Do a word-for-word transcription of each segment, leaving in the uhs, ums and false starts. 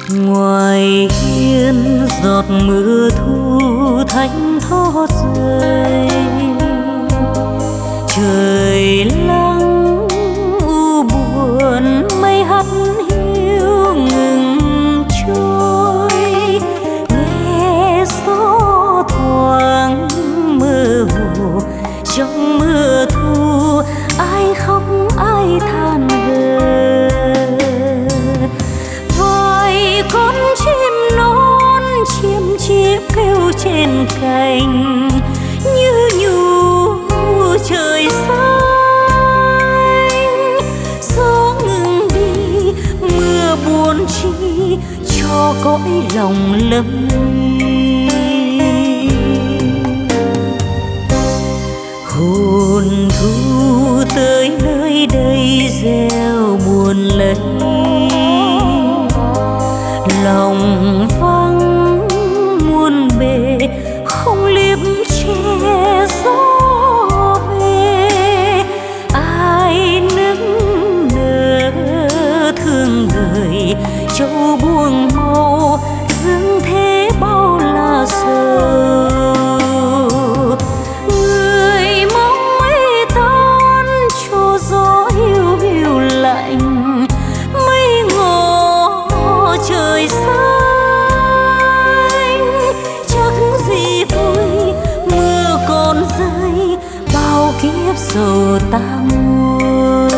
ngoài hiên giọt mưa thu thánh thót rơi, trời lắng u buồn mây hắt hiu ngừng trôi, nghe gió thoáng mơ hồ trong mưa thu, ai khóc ai than gờ. Vài con chim non chim chiếc kêu trên cành, như nhủ trời xanh. Gió ngừng đi mưa buồn chi cho cõi lòng lâm ly. Hồn thu tới nơi đây gieo buồn lấy, lòng vắng muôn bề không liếp che gió về. Ai nức nở thương người châu buông màu, dưng thế bao là sầu. Người mong mây tan cho gió hiu hiu lạnh, mây ngỏ trời xanh. Chắc gì vui mưa còn rơi, bao kiếp sầu ta nguôi.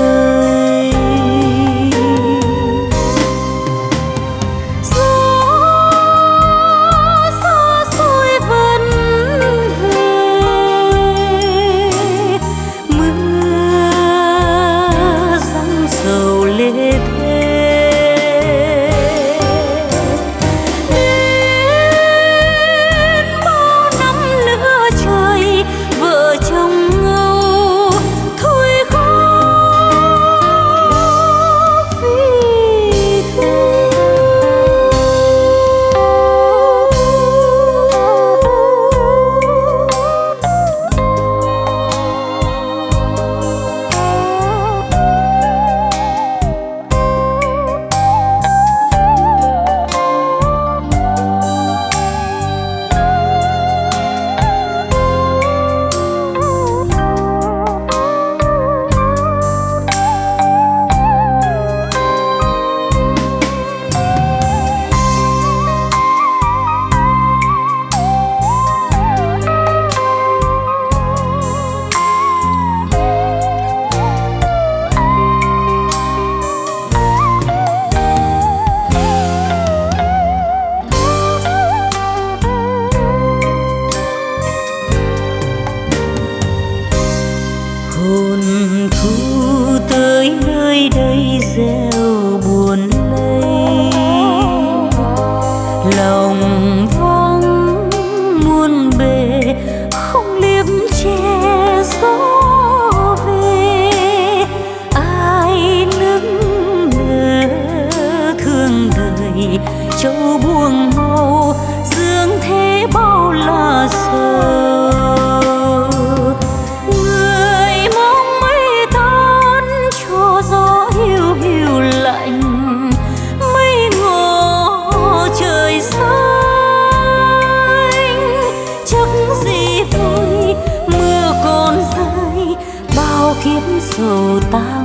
Hồn thu tới nơi đây gieo buồn lấy, lòng vắng muôn bề không liếp che gió về. Ai nức nở thương đời châu buông màu, dương thế bao là sầu. Kiếp sầu ta